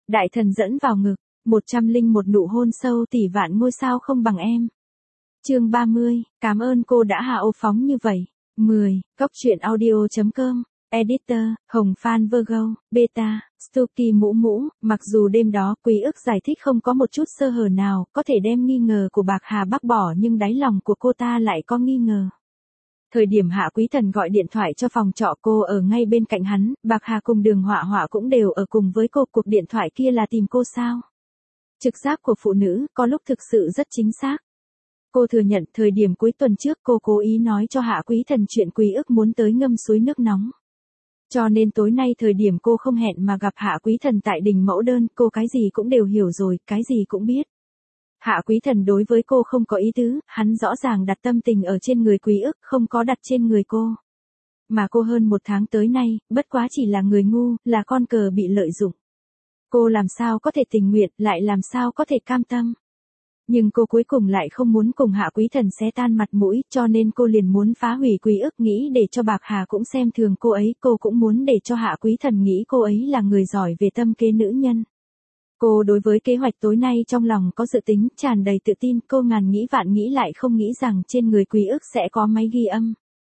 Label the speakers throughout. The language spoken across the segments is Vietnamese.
Speaker 1: Đại thần dẫn vào ngực, 101 nụ hôn sâu tỷ vạn ngôi sao không bằng em. Chương 30, cảm ơn cô đã hạ ô phóng như vậy. 10, Cóc truyện audio.com, Editor, Hồng Phan Virgo, Beta, Stucky Mũ Mũ, mặc dù đêm đó Quý Ức giải thích không có một chút sơ hở nào, có thể đem nghi ngờ của Bạc Hà bác bỏ nhưng đáy lòng của cô ta lại có nghi ngờ. Thời điểm Hạ Quý Thần gọi điện thoại cho phòng trọ cô ở ngay bên cạnh hắn, Bạc Hà cùng Đường Họa Họa cũng đều ở cùng với cô, cuộc điện thoại kia là tìm cô sao? Trực giác của phụ nữ có lúc thực sự rất chính xác. Cô thừa nhận thời điểm cuối tuần trước cô cố ý nói cho Hạ Quý Thần chuyện Quý Ức muốn tới ngâm suối nước nóng. Cho nên tối nay thời điểm cô không hẹn mà gặp Hạ Quý Thần tại đình mẫu đơn, cô cái gì cũng đều hiểu rồi, cái gì cũng biết. Hạ Quý Thần đối với cô không có ý tứ, hắn rõ ràng đặt tâm tình ở trên người Quý Ức, không có đặt trên người cô. Mà cô hơn một tháng tới nay, bất quá chỉ là người ngu, là con cờ bị lợi dụng. Cô làm sao có thể tình nguyện, lại làm sao có thể cam tâm. Nhưng cô cuối cùng lại không muốn cùng Hạ Quý Thần xé tan mặt mũi, cho nên cô liền muốn phá hủy Quý Ức, nghĩ để cho Bạc Hà cũng xem thường cô ấy, cô cũng muốn để cho Hạ Quý Thần nghĩ cô ấy là người giỏi về tâm kế nữ nhân. Cô đối với kế hoạch tối nay trong lòng có dự tính, tràn đầy tự tin, cô ngàn nghĩ vạn nghĩ lại không nghĩ rằng trên người Quý Ức sẽ có máy ghi âm.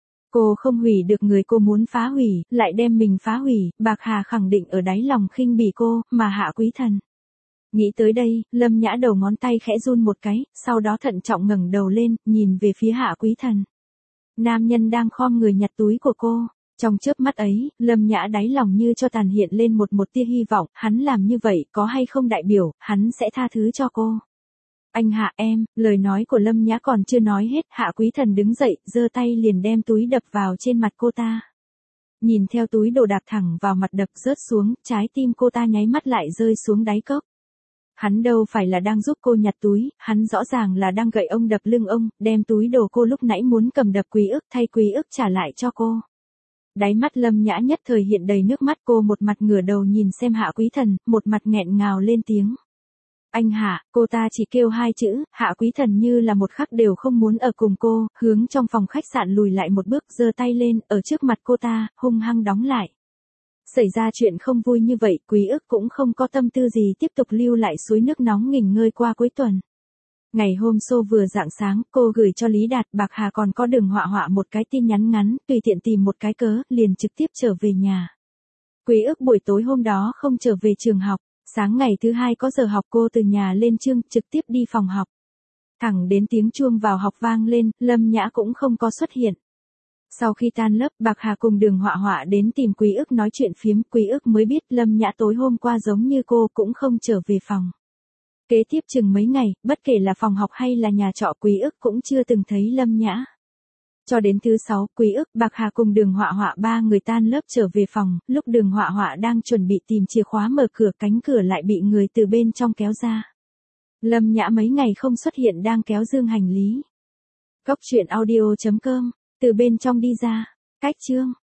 Speaker 1: Cô không hủy được người cô muốn phá hủy, lại đem mình phá hủy, Bạc Hà khẳng định ở đáy lòng khinh bỉ cô, mà Hạ Quý Thần. Nghĩ tới đây, Lâm Nhã đầu ngón tay khẽ run một cái, sau đó thận trọng ngẩng đầu lên, nhìn về phía Hạ Quý Thần. Nam nhân đang khom người nhặt túi của cô. Trong chớp mắt ấy, Lâm Nhã đáy lòng như cho tàn hiện lên một tia hy vọng, hắn làm như vậy có hay không đại biểu, hắn sẽ tha thứ cho cô. Anh Hạ em, lời nói của Lâm Nhã còn chưa nói hết, Hạ Quý Thần đứng dậy, giơ tay liền đem túi đập vào trên mặt cô ta. Nhìn theo túi đồ đạp thẳng vào mặt đập rớt xuống, trái tim cô ta nháy mắt lại rơi xuống đáy cốc. Hắn đâu phải là đang giúp cô nhặt túi, hắn rõ ràng là đang gậy ông đập lưng ông, đem túi đồ cô lúc nãy muốn cầm đập Quý Ức thay Quý Ức trả lại cho cô. Đáy mắt Lâm Nhã nhất thời hiện đầy nước mắt, cô một mặt ngửa đầu nhìn xem Hạ Quý Thần, một mặt nghẹn ngào lên tiếng. Anh Hạ, cô ta chỉ kêu hai chữ, Hạ Quý Thần như là một khắc đều không muốn ở cùng cô, hướng trong phòng khách sạn lùi lại một bước, giơ tay lên, ở trước mặt cô ta, hung hăng đóng lại. Xảy ra chuyện không vui như vậy, Quý Ức cũng không có tâm tư gì tiếp tục lưu lại suối nước nóng nghỉ ngơi qua cuối tuần. Ngày hôm sau vừa rạng sáng, cô gửi cho Lý Đạt, Bạc Hà còn có Đường Họa Họa một cái tin nhắn ngắn, tùy tiện tìm một cái cớ, liền trực tiếp trở về nhà. Quý Ức buổi tối hôm đó không trở về trường học, sáng ngày thứ hai có giờ học cô từ nhà lên chương, trực tiếp đi phòng học. Thẳng đến tiếng chuông vào học vang lên, Lâm Nhã cũng không có xuất hiện. Sau khi tan lớp, Bạc Hà cùng Đường Họa Họa đến tìm Quý Ức nói chuyện phiếm, Quý Ức mới biết Lâm Nhã tối hôm qua giống như cô cũng không trở về phòng. Kế tiếp chừng mấy ngày, bất kể là phòng học hay là nhà trọ, Quý Ức cũng chưa từng thấy Lâm Nhã. Cho đến thứ 6, Quý Ức, Bạc Hà cùng Đường Họa Họa ba người tan lớp trở về phòng, lúc Đường Họa Họa đang chuẩn bị tìm chìa khóa mở cửa, cánh cửa lại bị người từ bên trong kéo ra. Lâm Nhã mấy ngày không xuất hiện đang kéo dương hành lý. Cóc truyện audio.com, từ bên trong đi ra. Cách chương